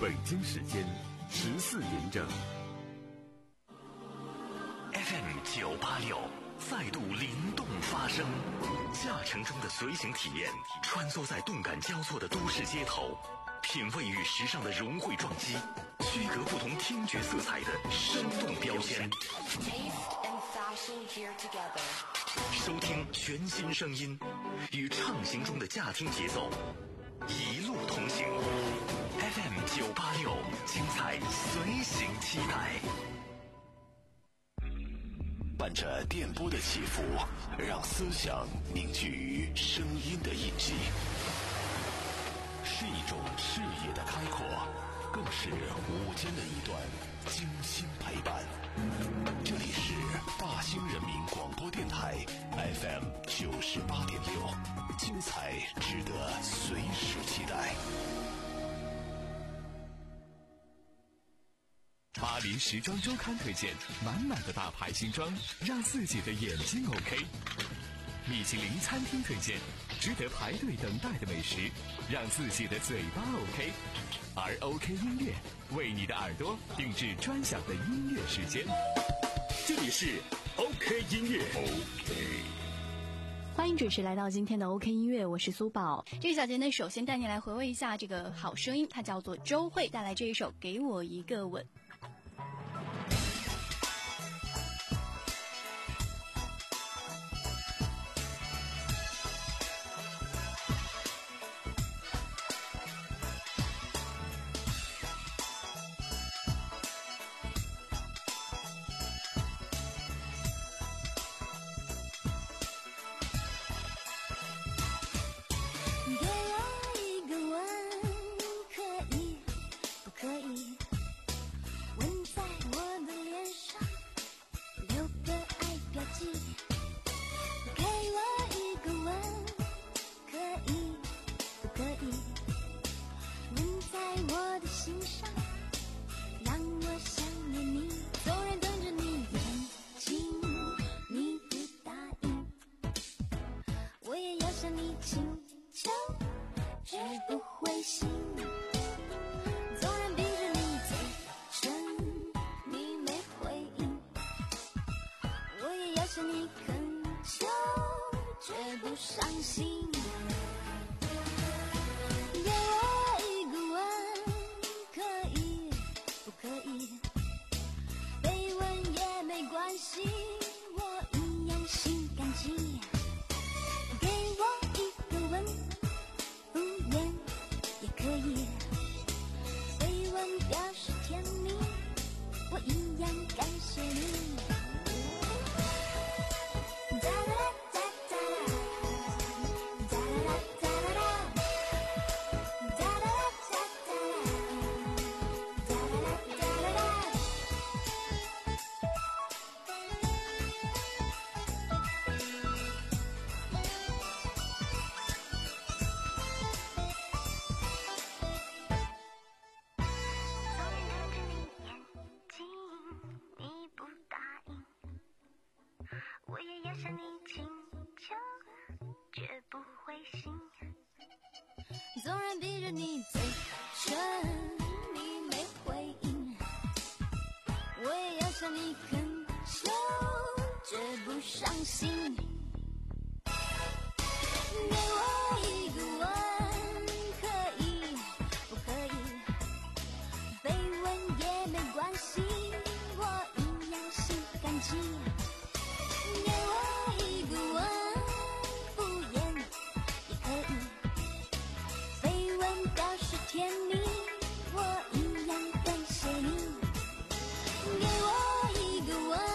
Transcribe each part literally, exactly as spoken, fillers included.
北京时间十四点整。 F M 九八六再度灵动发声，驾乘中的随行体验，穿梭在动感交错的都市街头，品味与时尚的融汇撞击，区隔不同听觉色彩的生动标签。收听全新声音，与畅行中的驾听节奏一路同行。F M 九八六，精彩随行期待。伴着电波的起伏，让思想凝聚于声音的印记，是一种视野的开阔，更是午间的一段精心陪伴。这里是大兴人民广播电台 F M 九十八点六，精彩值得随时期待。 巴黎时装周刊推荐满满的大牌新装，让自己的眼睛 OK。米其林餐厅推荐值得排队等待的美食，让自己的嘴巴 OK。而 OK 音乐为你的耳朵定制专享的音乐时间。这里是 OK 音乐 OK。 欢迎准时来到今天的 OK 音乐，我是苏宝。这个小节呢，首先带你来回味一下这个好声音，它叫做周蕙，带来这一首《给我一个吻》。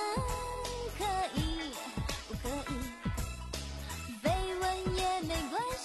没关系。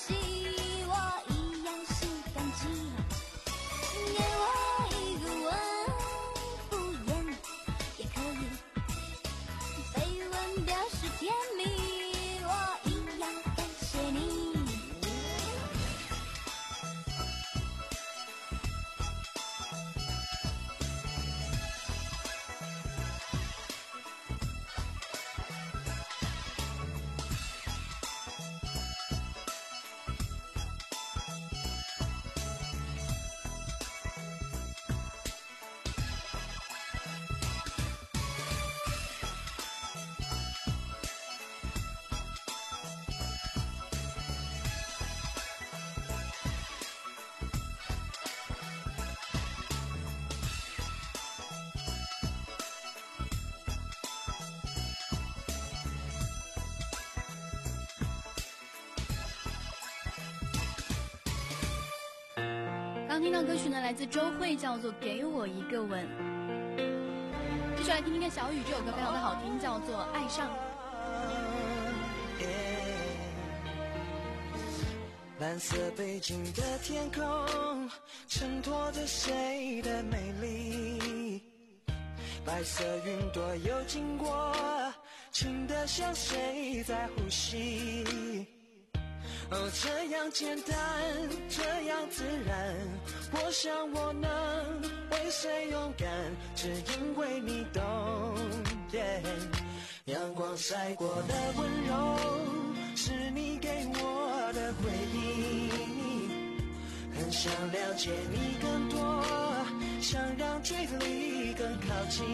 刚听到歌曲呢，来自周蕙，叫做《给我一个吻》。继续来听听看小雨，这首歌非常的好听，叫做《爱上》。 蓝色背景的天空，衬托着谁的美丽？白色云朵又经过，轻得像谁在呼吸？哦，这样简单，这样自然，我想我能为谁勇敢，只因为你懂。Yeah, 阳光晒过的温柔，是你给我的回忆。很想了解你更多，想让距离更靠近。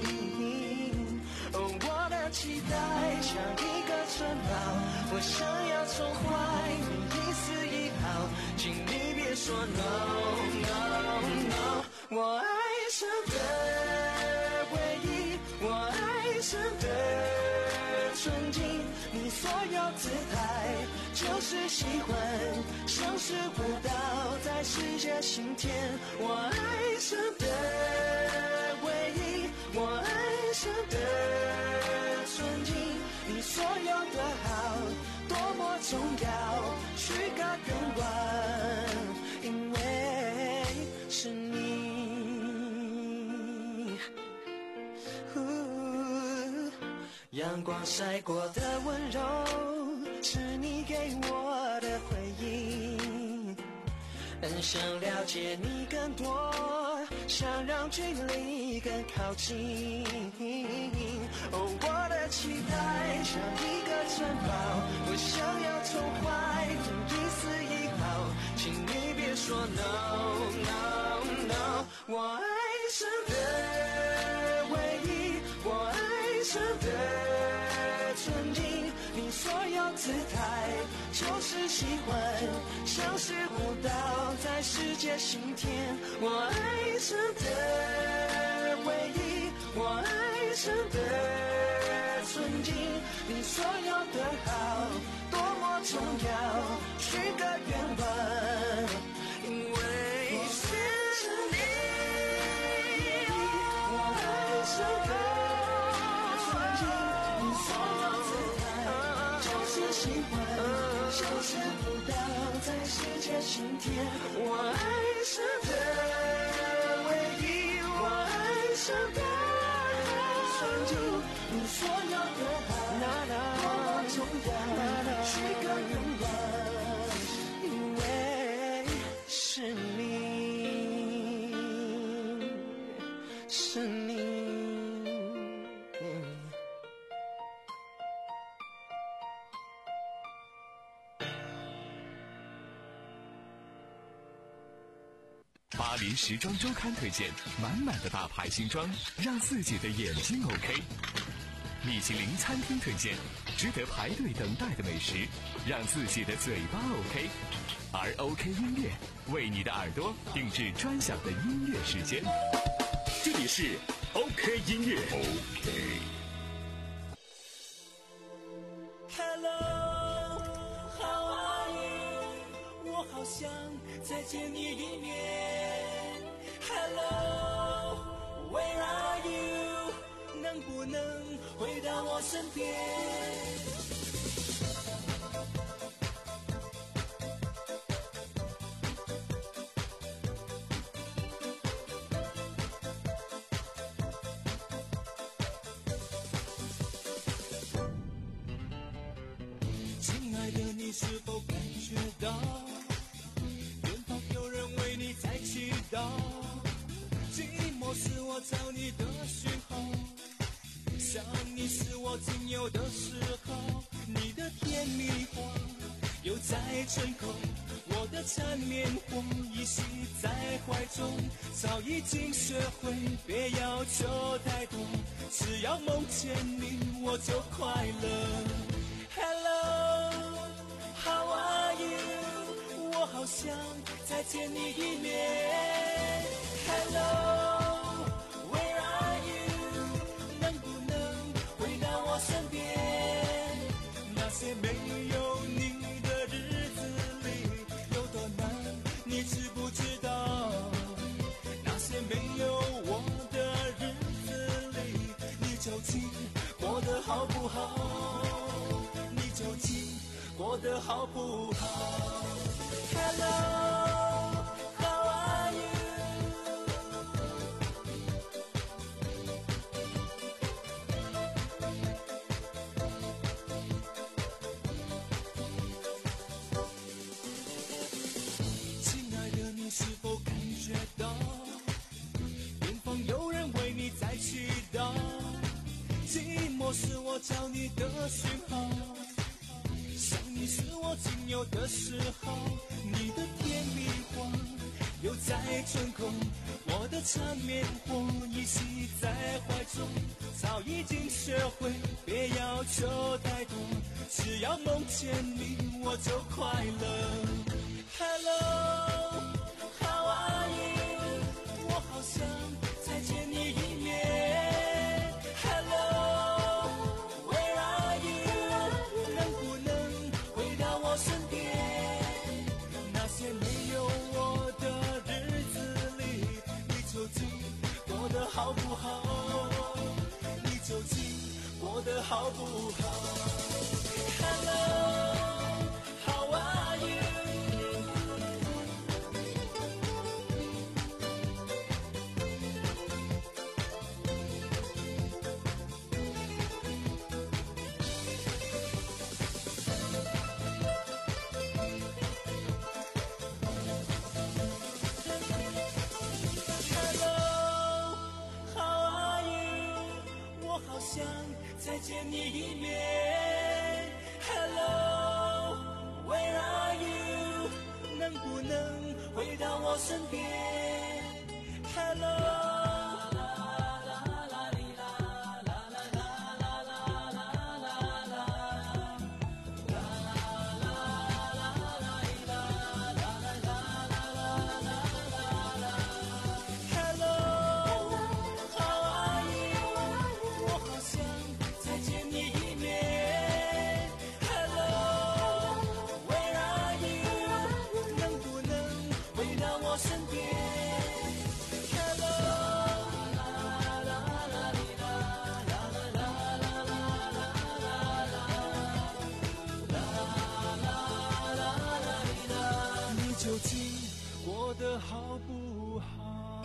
哦，我的期待像一个城堡，我想要宠坏你一丝一毫，请你别说 no no no。 我爱上的回忆，我爱上的纯净，你所有姿态就是喜欢，像是舞蹈在世界心田。我爱上的回忆，我爱上的纯净，你所有的好多么重要，许个愿望，因为是你。阳光晒过的温柔，是你给我的回忆。很想了解你更多，想让距离更靠近。哦，我的期待像一个城堡，我想要宠坏你一丝一毫，请你别说 no no no。 我爱上的回忆，我爱上的纯净，你所有姿态就是喜欢，像是舞蹈在世界心田。我爱上的回忆，我爱上的纯净，你所有的好多么重要，许个愿望，因为是你。我爱上的纯净，你所有姿态就是喜欢，像是舞蹈在世界心田。我爱上的回忆，我爱上的纯净，你所有的好多么重要，许个愿望，因为是你，是你。 巴黎时装周刊推荐满满的大牌新装，让自己的眼睛 OK。米其林餐厅推荐值得排队等待的美食，让自己的嘴巴 OK。而 OK 音乐为你的耳朵定制专享的音乐时间，这里是 OK 音乐。 OK Hello, how are you? 我好想再见你一面。Hello, where are you? 能不能回到我身边？亲爱的，你是否感觉到远方有人为你在祈祷？寂寞是我找你的讯号，想你是我仅有的时候。你的甜蜜话又在唇口，我的缠绵话依稀在怀中，早已经学会别要求太多，只要梦见你我就快乐。Hello, how are you? 我好想再见你一面。Hello, where are you? 能不能回到我身边？那些没有你的日子里有多难，你知不知道？ 没有我的日子里，你究竟过得好不好？你究竟过得好不好 ？Hello, how are you？ 亲爱的，你是否感觉到远方有人为你在祈祷？寂寞是我找你的讯号，想你是我仅有的嗜好。你的甜蜜话又在唇口，我的缠绵我依稀在怀中。早已经学会别要求太多，只要梦见你我就快乐。Hello, how are you？ 我好想再见你一面。Hello, where are you？ 能不能回到我身边？那些没有我的日子里，你究竟过得好不好？你究竟过得好不好 ？Hello, how are you？再见你一面 Hello, where are you？ 能不能回到我身边 Hello究竟过得好不好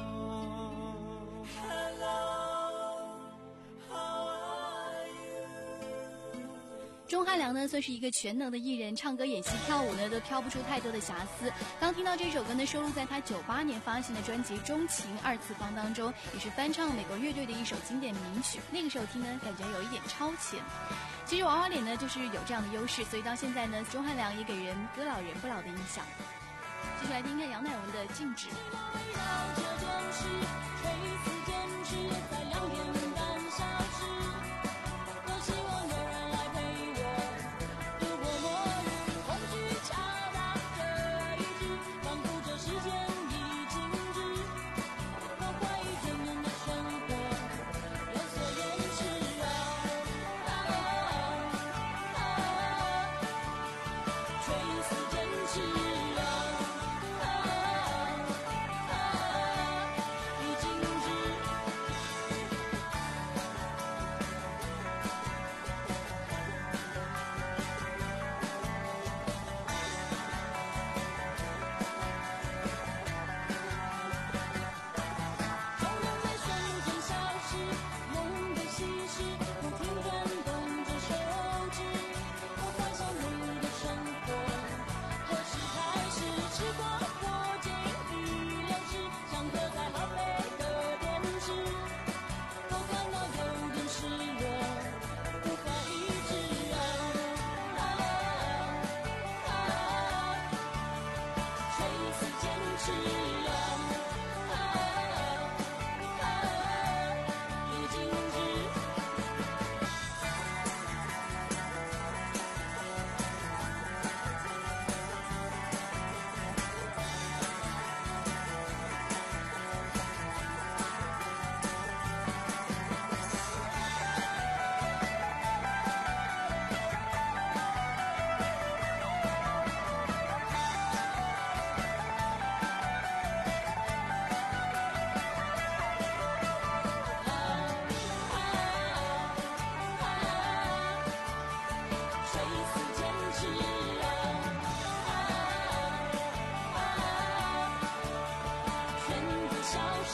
Hello, how are you？ 钟汉良呢，算是一个全能的艺人，唱歌、演戏、跳舞呢，都挑不出太多的瑕疵。刚听到这首歌呢，收录在他九八年发行的专辑《钟情二次方》当中，也是翻唱美国乐队的一首经典名曲。那个时候听呢，感觉有一点超前。其实娃娃脸呢，就是有这样的优势，所以到现在呢，钟汉良也给人歌老人不老的印象。继续来听看杨乃文的《静止》。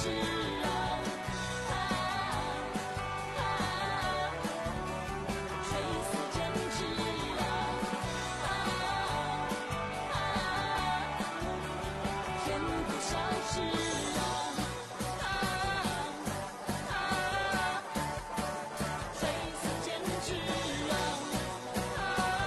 持啊，啊啊垂死坚持啊，啊啊天不消失啊，啊啊垂死坚持啊，啊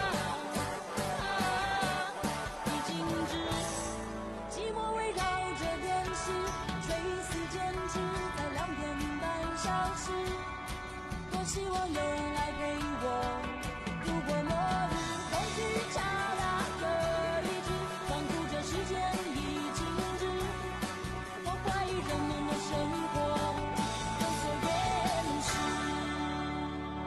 啊已静止，寂寞围绕着电视，垂死坚持在两点半消失。多希望有人来陪我，如果末日恐惧掐压着理智，仿佛这时间已静止。我怀疑人们的生活有所掩饰。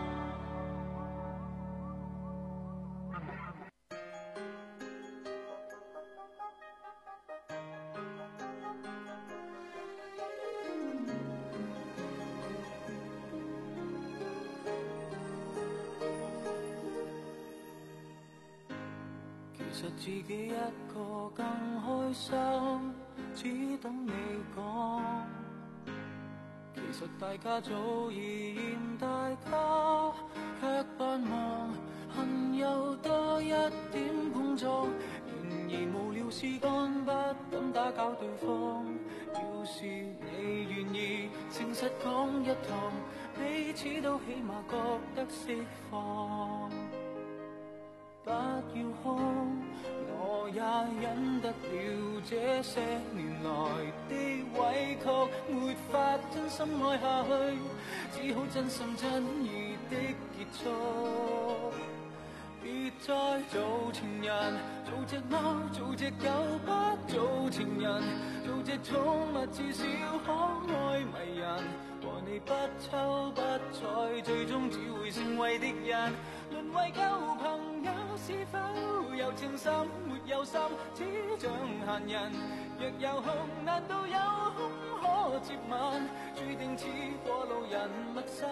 其實自己一個更開心，只等你講。其實大家早已嫌大家，卻扮忙，恨有多一點碰撞。然而無聊事幹不敢打攪對方。要是你願意誠實講一趟，彼此都起碼覺得釋放。不要哭，我也忍得了這些年來的委屈，沒法真心愛下去，只好真心真意的結束。別再做情人，做隻貓，做隻狗，不做情人，做隻寵物至少可愛迷人。和你不瞅不睬，最終只會成為敵人。淪為舊朋友，是否有情深沒有心，只像閒人。若有空，難道有空可接吻？注定似過路人陌生，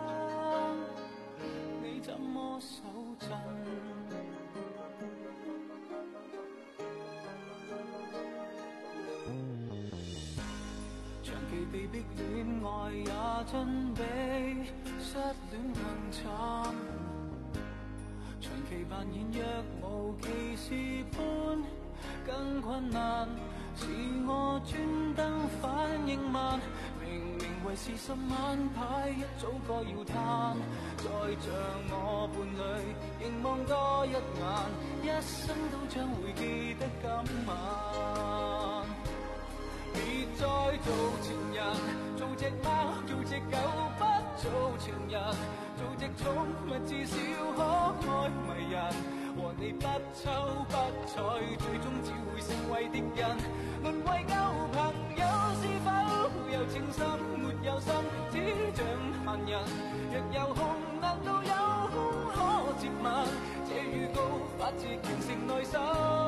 你怎麼手震？長期被逼戀愛也真比失戀更慘，長期扮演若無其事般更困難，是我專登反應慢，明明為是十晚牌一早該要攤，再像我伴侶凝望多一眼，一生都將會記得今晚。別再做情人，做隻貓，做隻狗，不做情人，做隻寵物至少可愛迷人。和你不瞅不睬，最終只會成為敵人。淪為舊朋友，是否有情深沒有心，只像閒人。若有空，難道有空可接吻？這預告發自虔誠內心。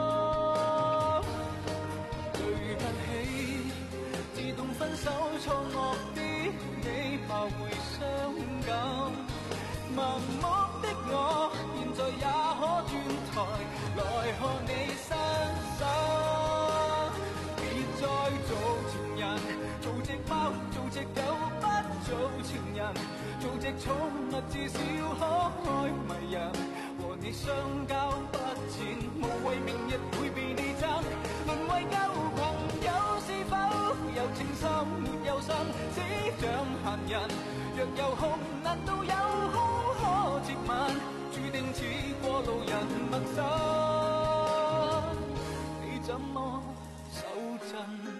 對不起，自動分手錯愕啲，你怕會傷感。盲目的我，現在也可轉台來看你伸手。別再做情人，做隻貓，做隻狗，不做情人，做隻寵物至少可愛迷人。和你相交不淺，無謂明日會被你爭。淪為舊朋友，是否有情深沒有心，只像閒人。若有空，難道有空可接吻？注定似過路人陌生，你怎麼手震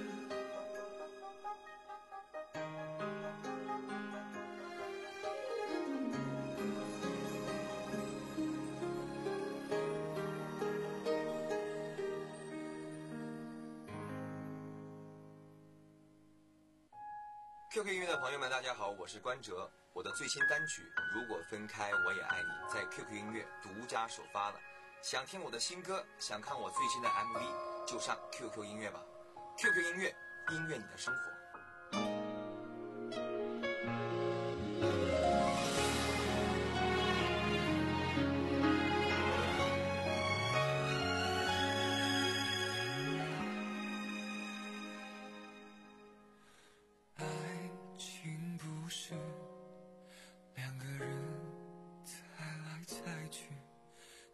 ？Q Q 音乐的朋友们，大家好，我是关喆。我的最新单曲《如果分开我也爱你》在 Q Q 音乐独家首发了。想听我的新歌，想看我最新的 M V， 就上 Q Q 音乐吧。Q Q 音乐，音乐你的生活。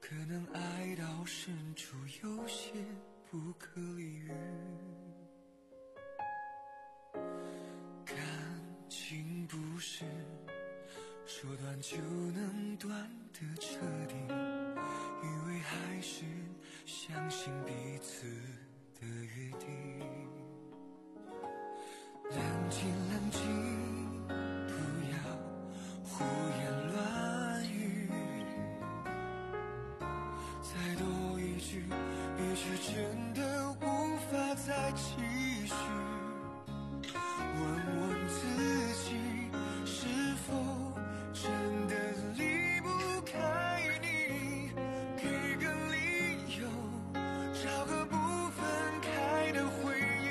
可能爱到深处有些不可理喻。感情不是说断就能断的彻底，以为还是相信彼此的约定。冷静冷静，不要胡言乱语，再多一句也许真的无法再继续。问问自己，是否真的离不开你？给个理由，找个不分开的回忆。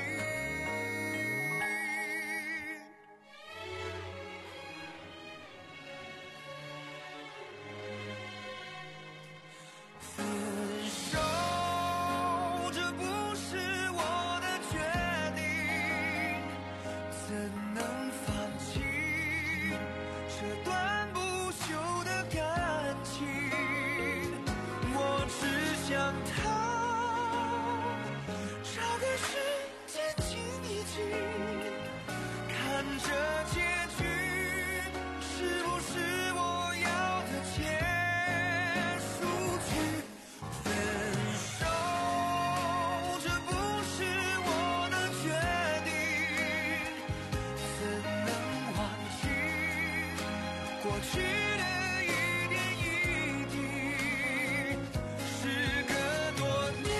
分手，这不是我的决定，怎能放弃这段不朽的感情？我只想逃，找个时间静一静，看着结局是不是我要的结束句。分手，这不是我的决定，怎能忘记过去的一点一滴？时隔多年，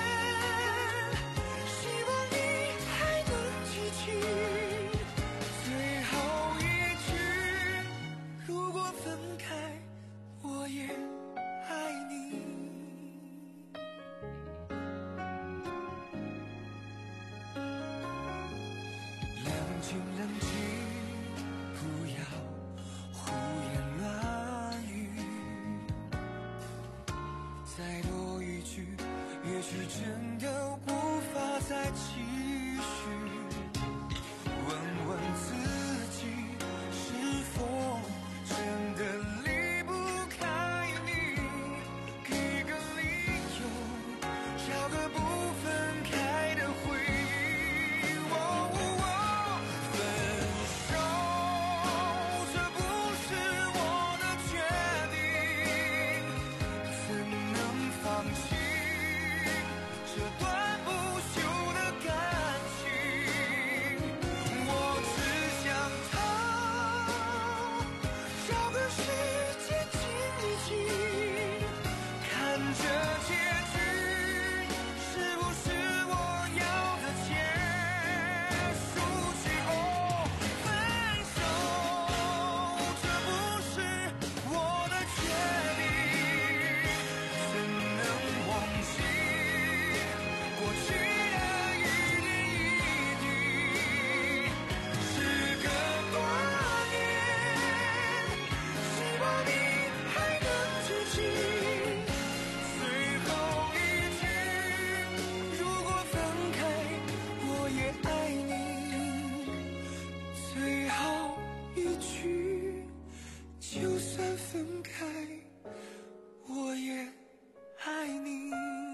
希望你还能记起最后一句，如果分开，我也爱你。冷静冷静，不要胡言乱语，再多一句也许真的无法再继续。问问自己，是否真的离不开你？给个理由，找个不分开的回忆。哦哦，分手，这不是我的决定，怎能放弃这段不朽的感情？我只想逃，找个时间静一静，看着结局是不是我要的结束句？哦，分手，这不是我的决定，怎能忘记过去的一点一滴？时隔多年，希望你还能记起最后一句，如果分开，我也爱你。最后一句，就算分开，我也爱你。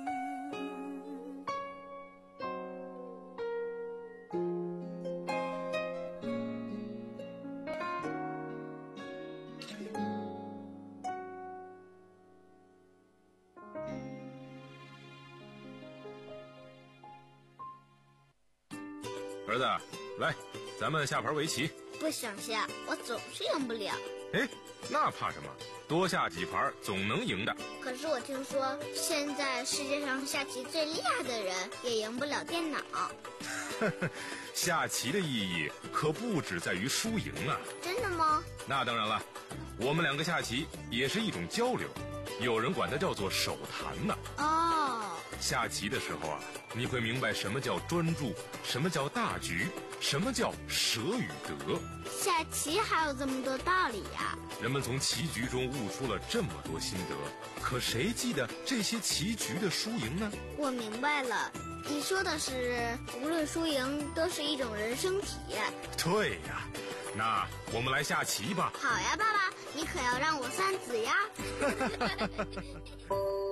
儿子，来，咱们下盘围棋。 不想下，我总是赢不了。 哎，那怕什么？多下几盘总能赢的。 可是我听说，现在世界上下棋最厉害的人也赢不了电脑。 下棋的意义可不只在于输赢啊。 真的吗？ 那当然了，我们两个下棋也是一种交流，有人管它叫做手谈呢。 哦， 下棋的时候啊，你会明白什么叫专注，什么叫大局，什么叫舍与得。 下棋还有这么多道理呀！ 人们从棋局中悟出了这么多心得，可谁记得这些棋局的输赢呢？ 我明白了，你说的是无论输赢都是一种人生体验。 对呀，那我们来下棋吧。 好呀，爸爸，你可要让我三子呀。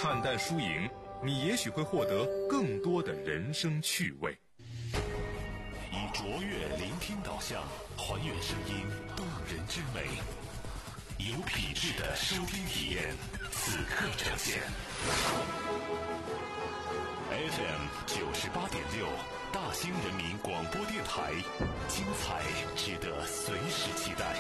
看淡输赢，你也许会获得更多的人生趣味。 以卓越聆听导向，还原声音动人之美，有品质的收听体验，此刻呈现。F M 九十八点六，大兴人民广播电台，精彩值得随时期待。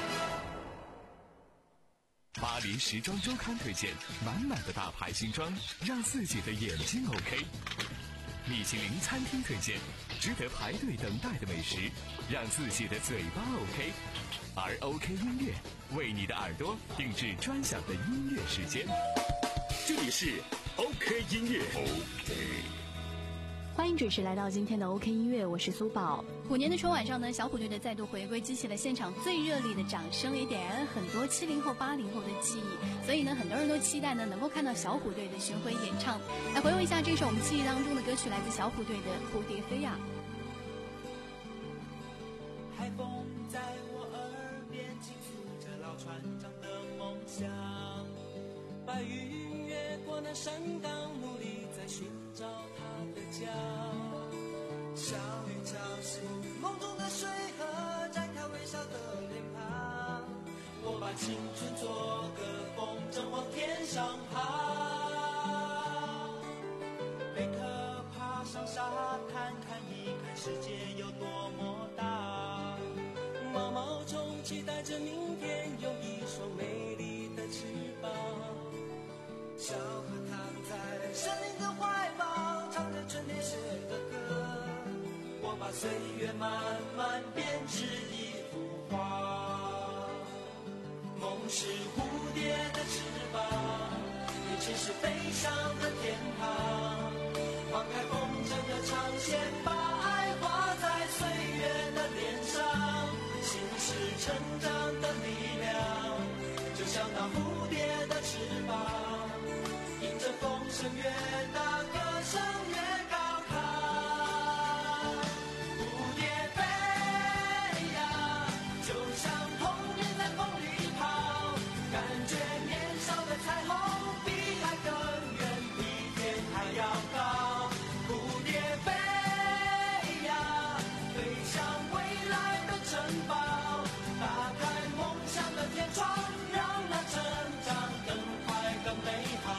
巴黎时装周刊推荐满满的大牌新装，让自己的眼睛 OK。米其林餐厅推荐值得排队等待的美食，让自己的嘴巴 OK。而 OK 音乐为你的耳朵定制专享的音乐时间。这里是 OK 音乐 OK。 欢迎准时来到今天的 OK 音乐，我是苏宝。虎年的春晚上呢，小虎队的再度回归激起了现场最热烈的掌声，也点燃了很多七零后、八零后的记忆。所以呢，很多人都期待呢能够看到小虎队的巡回演唱。来回味一下这首我们记忆当中的歌曲，来自小虎队的《蝴蝶飞》呀。 海风在我耳边倾诉着老船长的梦想，白云越过那山岗，努力在寻找他的家。小雨敲醒梦中的水河，展开微笑的脸庞。我把青春做个风筝往天上爬，贝壳爬上沙滩，看一看世界有多么大。毛毛虫期待着明天有一双美丽的翅膀。小河躺在森林的怀抱，唱着春天写的歌。我把岁月慢慢编织一幅画。梦是蝴蝶的翅膀，眼前是飞翔的天堂。放开风筝的长线，把爱画在岁月的脸上。心是成长的力量，就像那蝴蝶的翅膀，迎着风声越大，歌声越高亢。蝴蝶飞呀，就像童年在风里跑，感觉年少的彩虹比海更远，比天还要高。蝴蝶飞呀，飞向未来的城堡，打开梦想的天窗，让那成长更快更美好。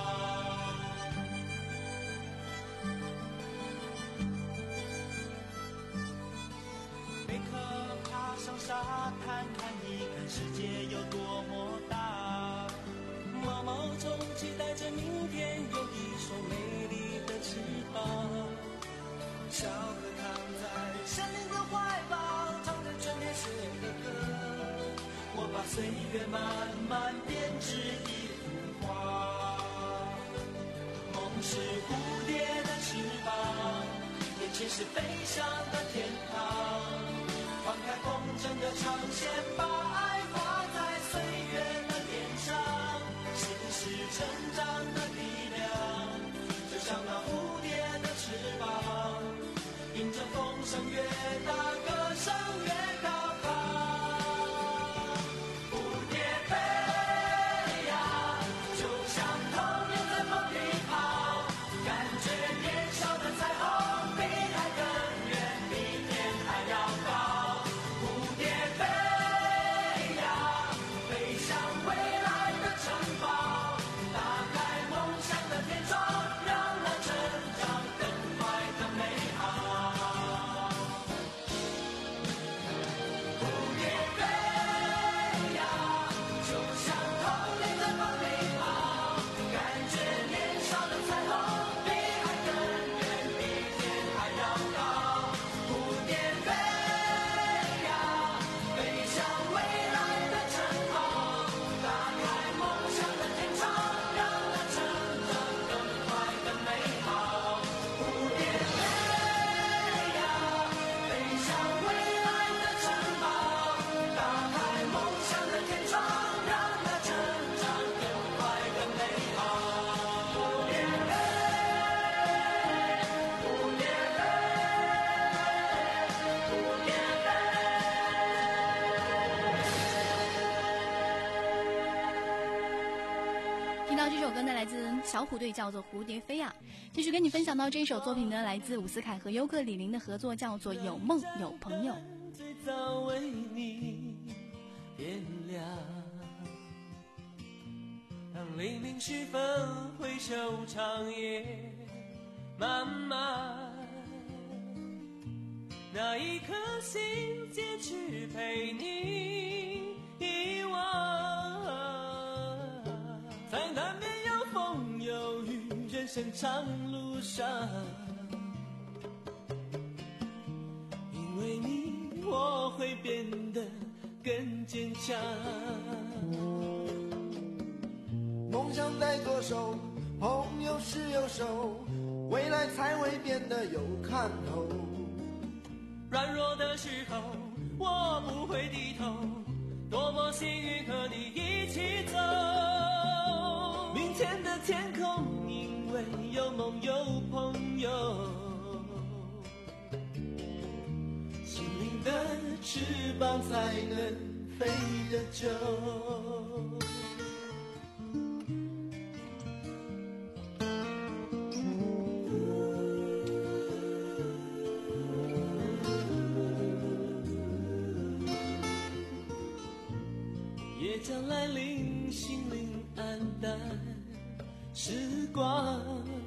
贝壳爬上沙滩，看一看世界有多么大。毛毛虫期待着明天有一双美丽的翅膀。小河躺在森林的怀抱，唱着春天写的歌。我把岁月慢慢编织一幅画。梦是蝴蝶的翅膀，眼前是飞翔的天堂。放开风筝的长线，把爱画在岁月的脸上。心是成长的力量，就像那蝴蝶的翅膀，迎着风声越大，歌声越高亢。蝴蝶飞呀，就像童年在风里跑，感觉年少的彩虹比海更远，比天还首歌呢来自小虎队，叫做《蝴蝶飞》啊。继续跟你分享到这首作品呢，来自伍思凯和优客李林的合作，叫做《有梦有朋友》。 最早为你点亮，当黎明时分回首长夜漫漫，那一颗心坚持陪你遗忘，在难免有风有雨人生长路上，因为你我会变得更坚强。 梦想在左手，朋友是右手，未来才会变得有看头。 软弱的时候我不会低头，多么幸运和你一起走。明天的天空因为有梦有朋友，心灵的翅膀才能飞得久。夜将来临，心灵黯淡时光，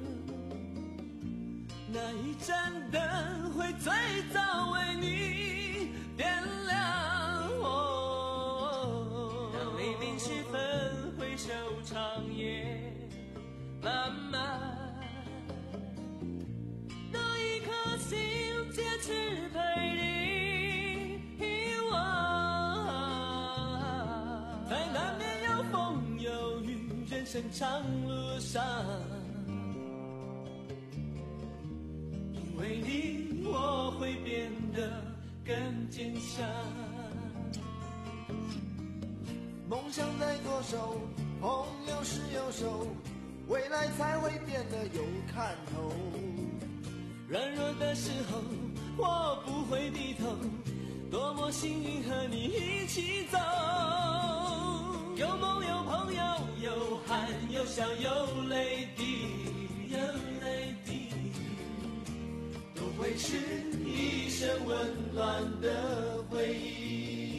那一盏灯会最早为你点亮。哦，当黎明时分回首长夜漫漫，那一颗心坚持陪你遗忘，在难免有风有雨人生长路上，因为你我会变得更坚强。 梦想在左手，朋友是右手，未来才会变得有看头。 软弱的时候我不会低头，多么幸运和你一起走。有梦有朋友，有汗有笑有泪滴，有泪滴，都会是一生温暖的回忆。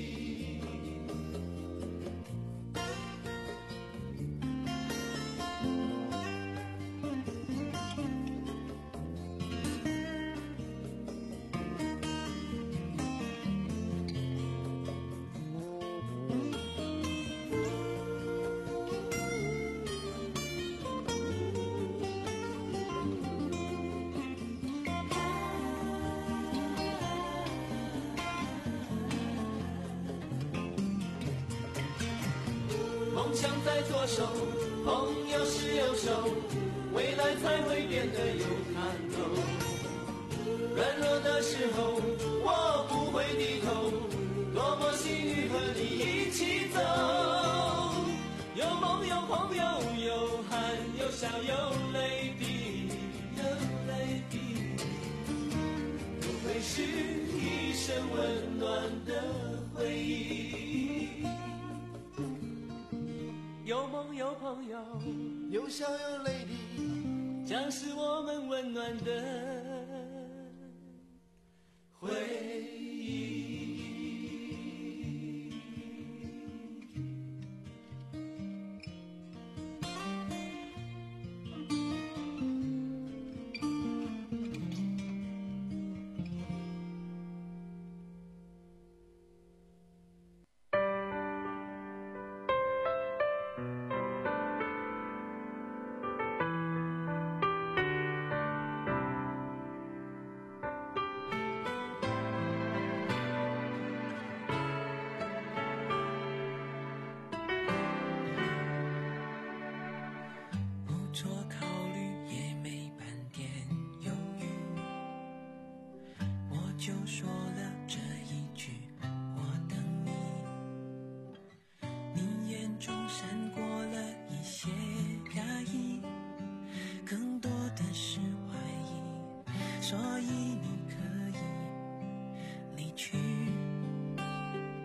梦想在左手，朋友是右手，未来才会变得有看头。软弱的时候我不会低头，多么幸运和你一起走。有梦有朋友，有汗有笑有泪滴，有泪滴，都会是一生温暖的回忆。有梦有朋友， 有笑有泪滴， 将是我们温暖的回忆。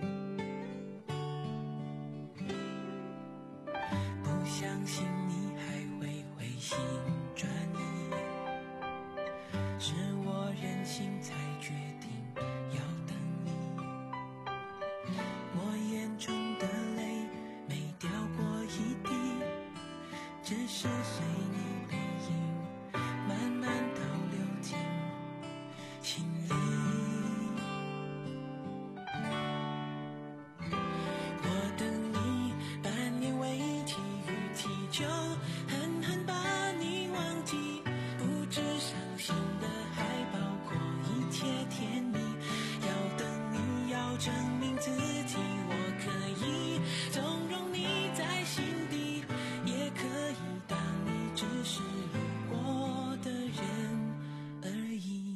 相信你还证明自己，我可以纵容你在心底，也可以当你只是路过的人而已。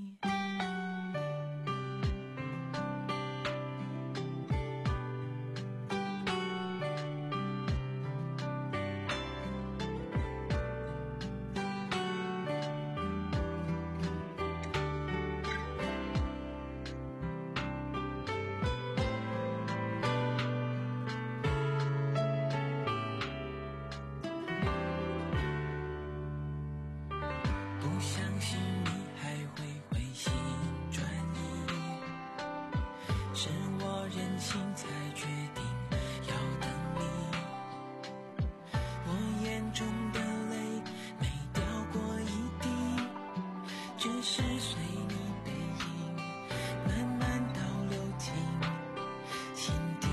不相信你还会回心转意，是我任性才决定要等你。我眼中的泪没掉过一滴，只是随你背影慢慢倒流进心底。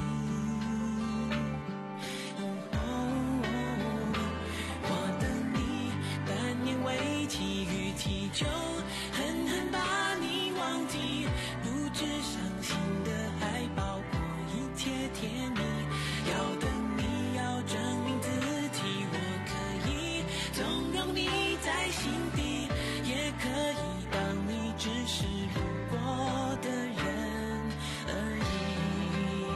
我等你半年为期与祈求，狠狠把你忘记，不止伤心的还包括一切甜蜜。要等你要证明自己，我可以纵容你在心底，也可以当你只是路过的人而已。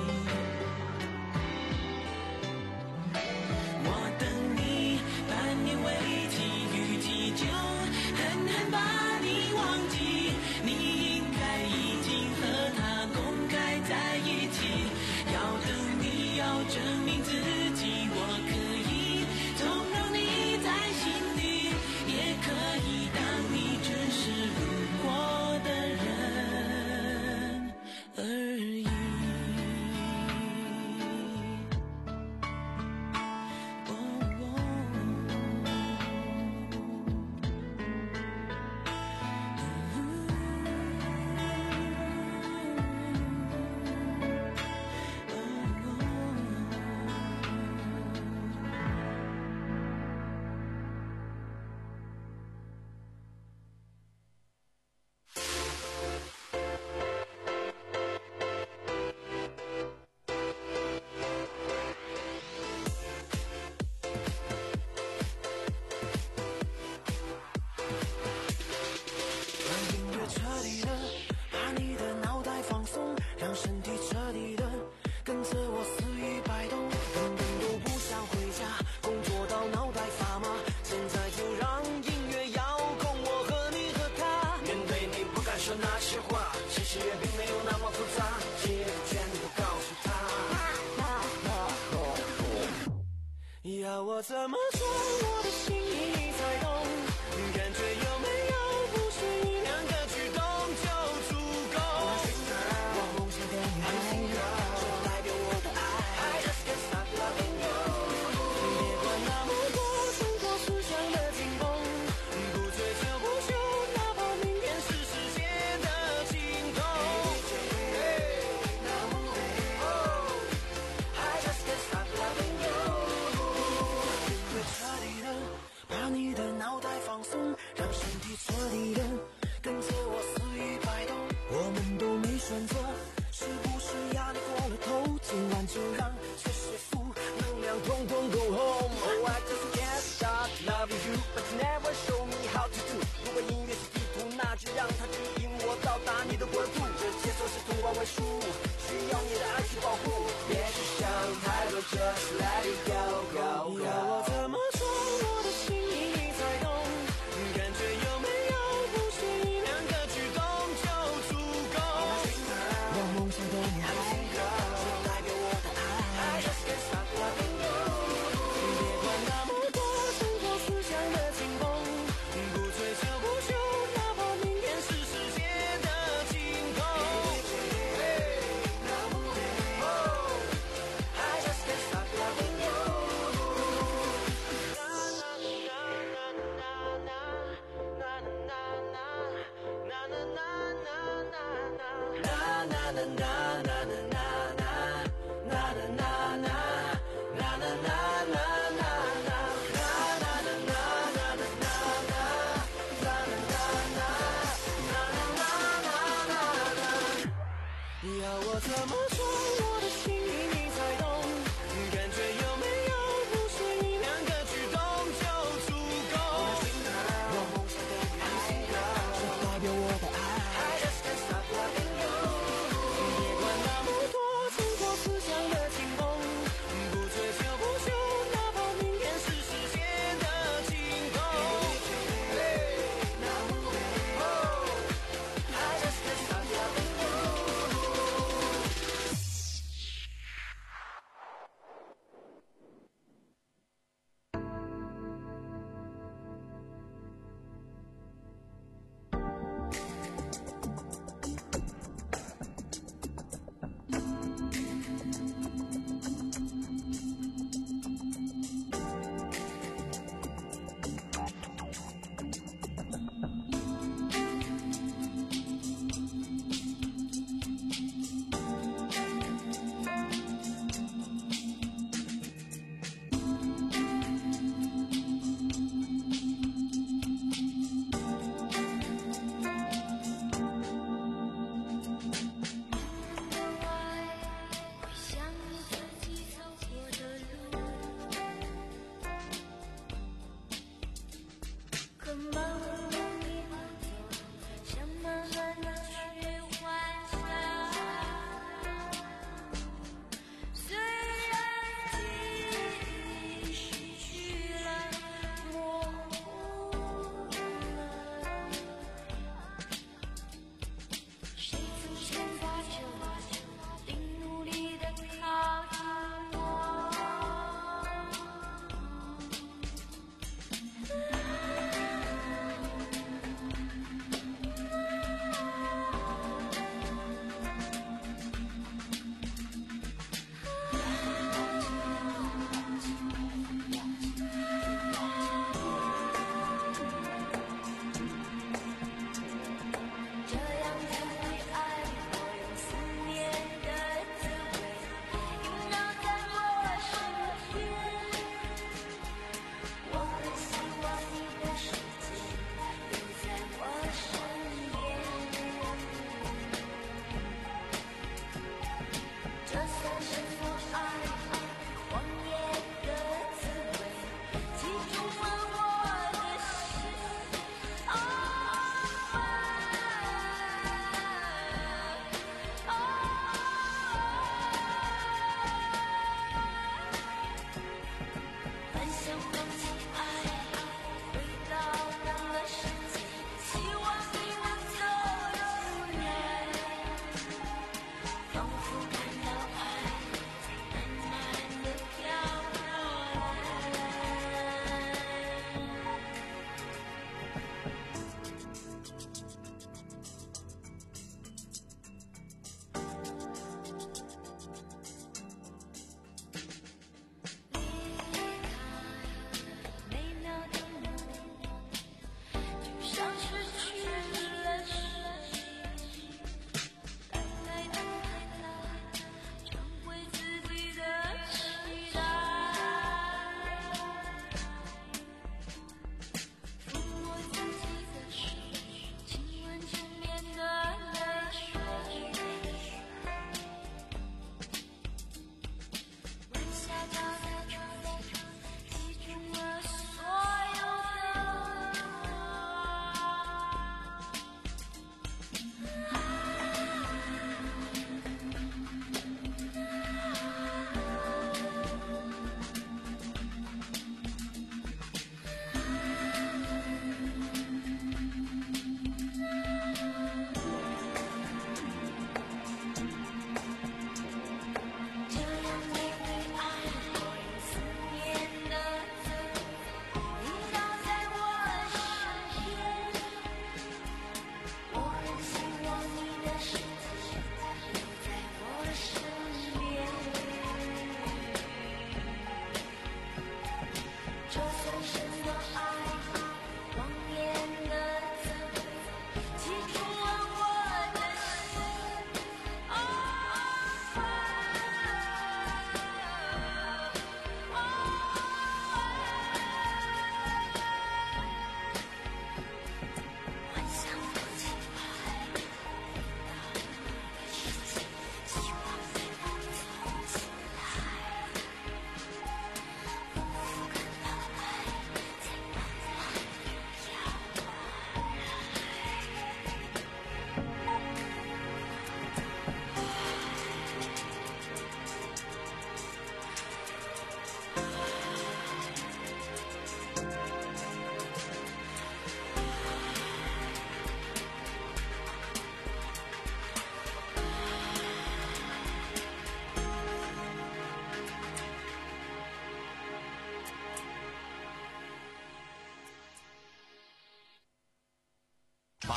我等你半年为期与祈求，狠狠把你忘记，你应该已经和他公开在一起。要等你要证明自己，我可以纵容你在心底，也可以当你只是路过的人而已。要我怎么说我的心意你才懂，感觉有没有不是一两个举动就足够。我梦想的女孩，就代表我的爱 I just can't stop loving you。 别管那么多生活思想的紧绷，不追求不休，哪怕明天是世界的尽头。I just can't stop loving you。彻底的把你的脑袋放松，让身体彻底的跟着我肆意摆动。我们都没选择，是不是压力过了头？今晚就让这些负能量统统 go home。 Oh I just can't stop loving you but you never show me how to do。 如果音乐是地图，那就让它指引我到达你的国度。这节奏是通关位数，需要你的爱去保护。别去想太多 just let it go go go。 要我怎么说我的心意你才懂，感觉有没有不是一两个举动就足够。我梦想的女孩，就代表我的爱 I just can't stop loving you。 别管那么多生活思想的紧绷，不追求不休，哪怕明天是世界的尽头。I just can't stop loving you。 要我怎么说我的心意你才懂？感觉有没有不是一两个举动就足够？我梦想的旅行歌，这代表我的爱。I just can't stop loving you。别管那么多冲破思想的紧绷，不追求不休，哪怕明天是世界的尽头。I just can't stop loving you。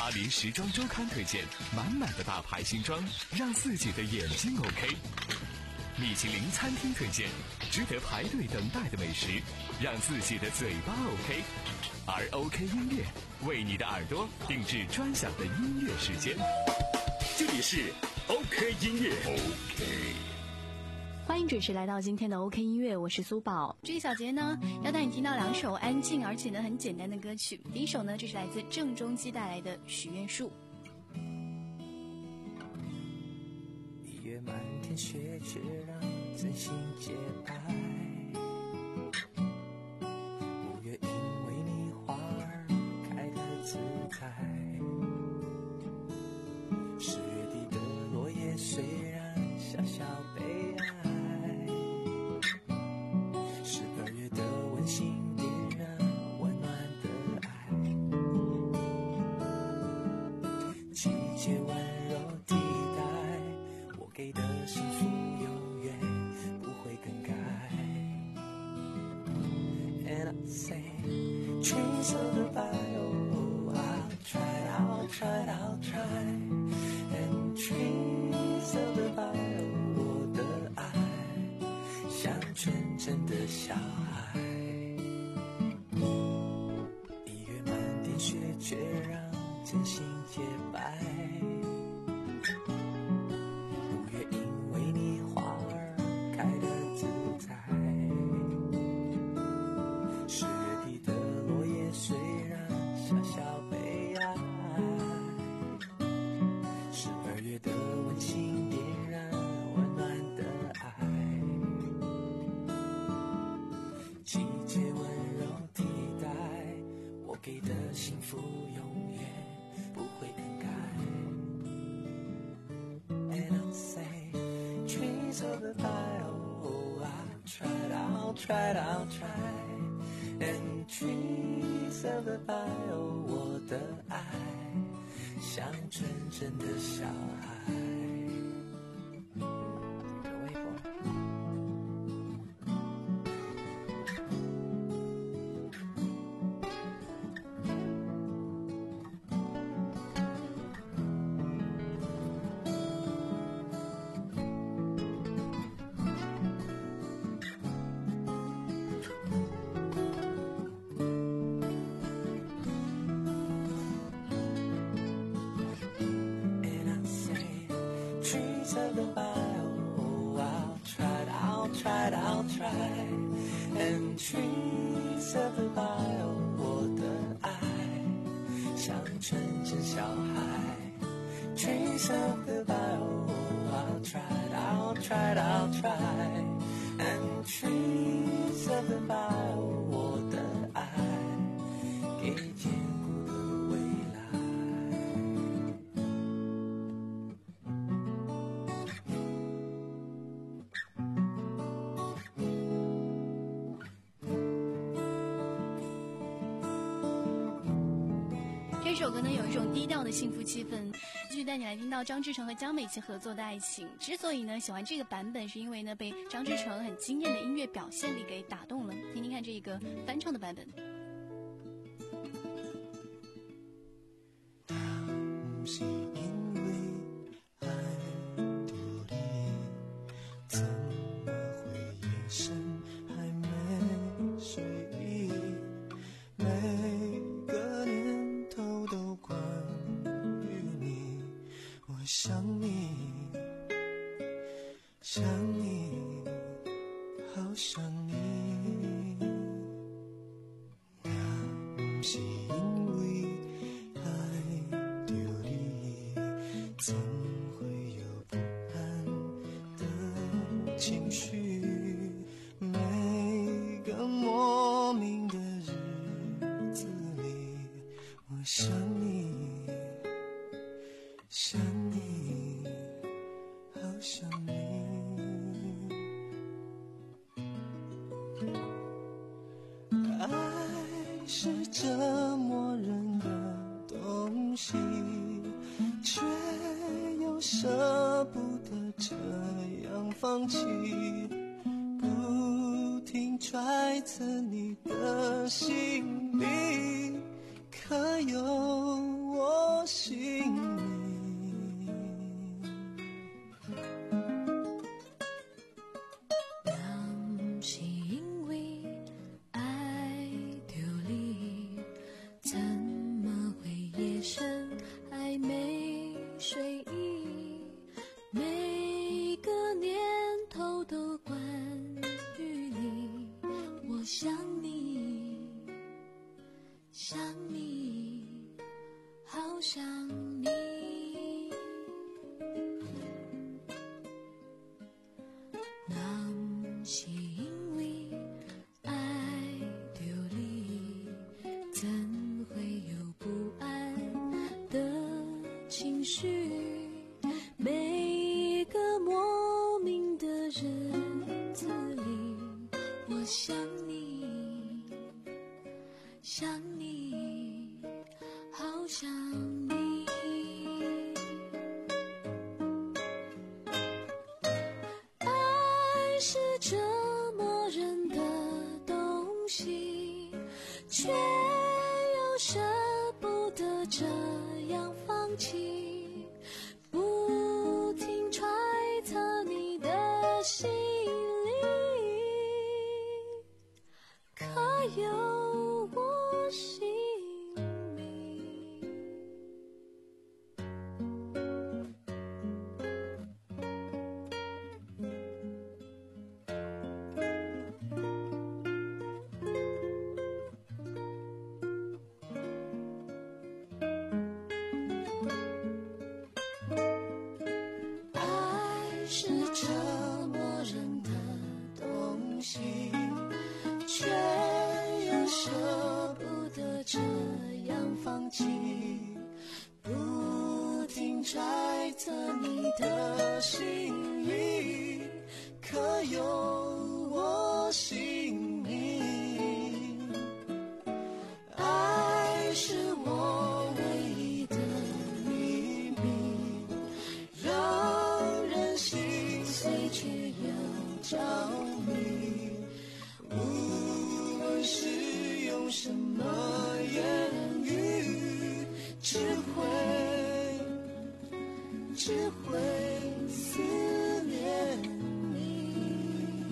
巴黎时装周刊推荐满满的大牌新装，让自己的眼睛 OK。米其林餐厅推荐值得排队等待的美食，让自己的嘴巴 OK。而 OK 音乐为你的耳朵定制专享的音乐时间。 这里是 OK 音乐 OK。 欢迎准时来到今天的 OK 音乐，我是苏宝。这一小节呢，要带你听到两首安静而且呢很简单的歌曲。第一首呢，这是来自郑中基带来的《许愿树》。 一月满天雪，却让真心洁白。五月因为你花儿开得自在。十月底的落叶虽然小小悲哀。心点燃温暖的爱，季节温柔地带，我给的幸福永远不会更改。And I say, trees of the bio, I'll try, I'll try, I'll try. And trees of the bio, 我的愛像純真的小孩。却让真心洁白。五月因为你花儿开得自在。十月底的落叶虽然小小悲哀。十二月的温馨点燃温暖的爱。季节温柔地带，我给的幸福永远不会更改。 And I'll say, trees of the bio, I'll try, I'll try, I'll try. And trees of the bio, 我的愛像純真的小孩。Of the bio, I'll try, I'll try, I'll try. And trees of the bio, 我的愛像純真小孩。Trees of the bio, I'll try, I'll try, I'll try. And trees of the bio, 我的愛給堅固的未來。 这首歌呢有一种低调的幸福气氛，继续带你来听到张志成和江美琪合作的爱情。之所以呢喜欢这个版本，是因为呢被张志成很惊艳的音乐表现力给打动了。听听看这个翻唱的版本。 不是因为爱丢你，怎么会夜深还没睡意？每个念头都关于你，我想你，想你，好想你。也不是因为爱丢你，怎会有不安的情绪？每个莫名的日子里，我想你，想你，好想你。爱是折磨人的东西，却又舍不得这样放弃，不停揣测你的心里，可有我心想你，想你，好想你。那是因为爱丢离，怎会有不安的情绪？每个莫名的日子里，我想你，想你，好想你。爱是折磨人的东西，却又舍不得这样放弃，不停揣测你的心里，可有我姓名？爱是折磨人的东西，却又舍不得这样放弃，不停揣测你的心意，可有我姓名？爱是我唯一的秘密，让人心碎却又着迷，无论是用什么言语，只会只会思念你。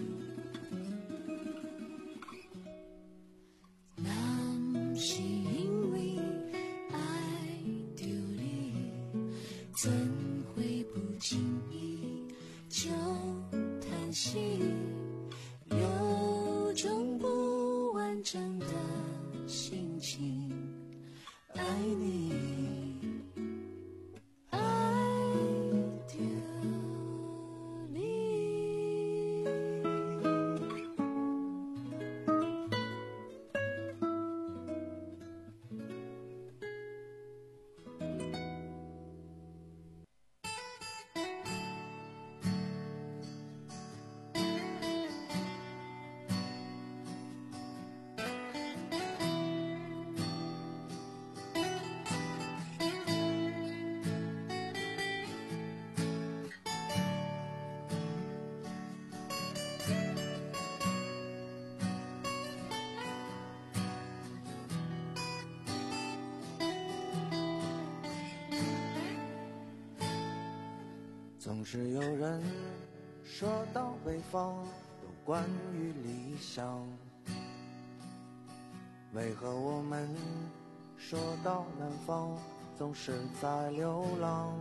那是因为爱丢离，怎会不经意就叹息，有种不完整的心情，爱你，爱丢离。 总是有人说到北方有关于理想，为何我们说到南方总是在流浪？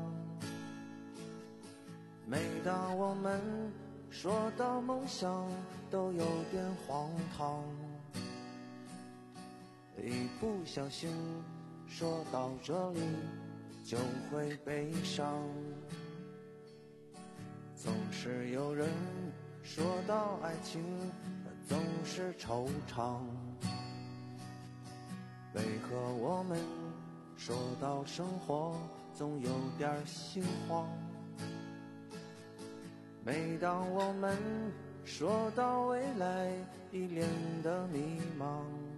每当我们说到梦想都有点荒唐，一不小心说到这里就会悲伤。总是有人说到爱情总是惆怅，为何我们说到生活总有点心慌？每当我们说到未来一脸的迷茫，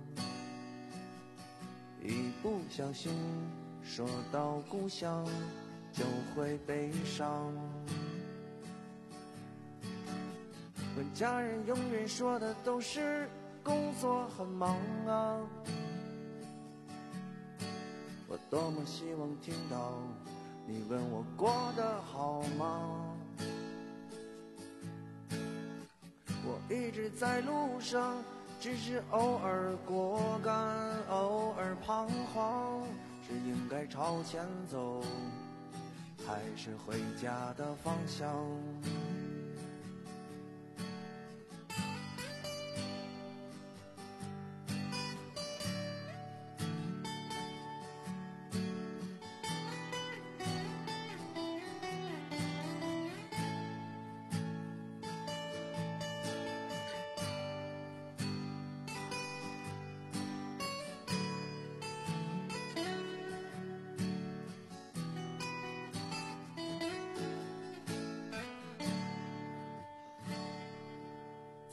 一不小心说到故乡就会悲伤。跟家人永远说的都是工作很忙啊，我多么希望听到你问我过得好吗？我一直在路上，只是偶尔果敢，偶尔彷徨，是应该朝前走，还是回家的方向？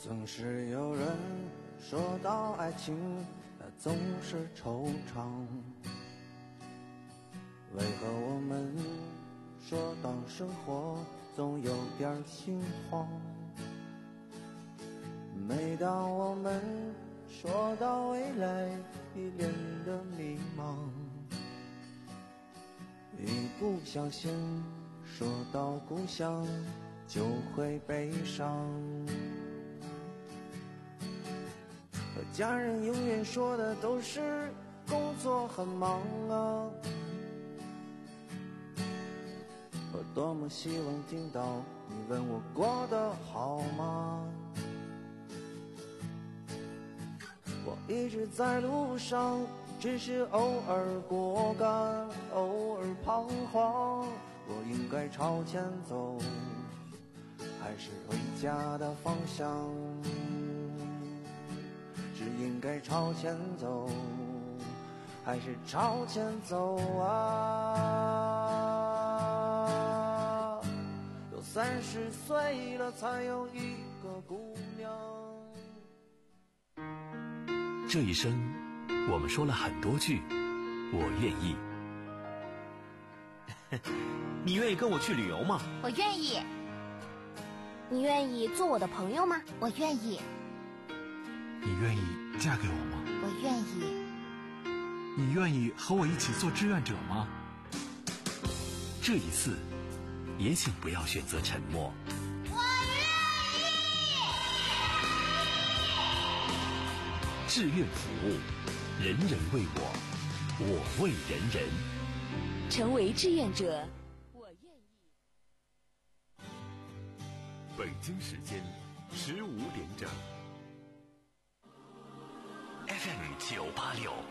总是有人说到爱情，它总是惆怅。为何我们说到生活，总有点心慌？每当我们说到未来，一脸的迷茫。一不小心说到故乡，就会悲伤。和家人永远说的都是工作很忙啊，我多么希望听到你问我过得好吗？我一直在路上，只是偶尔果敢，偶尔彷徨。我应该朝前走，还是回家的方向？是应该朝前走，还是朝前走啊？有三十岁了，才有一个姑娘。 这一生，我们说了很多句我愿意。 你愿意跟我去旅游吗？ 我愿意。你愿意做我的朋友吗？我愿意。 你愿意嫁给我吗？ 我愿意。 你愿意和我一起做志愿者吗？ 这一次，也请不要选择沉默。 我愿意。志愿服务，人人为我，我为人人。 成为志愿者，我愿意。 北京时间十五点整。 F M 九八六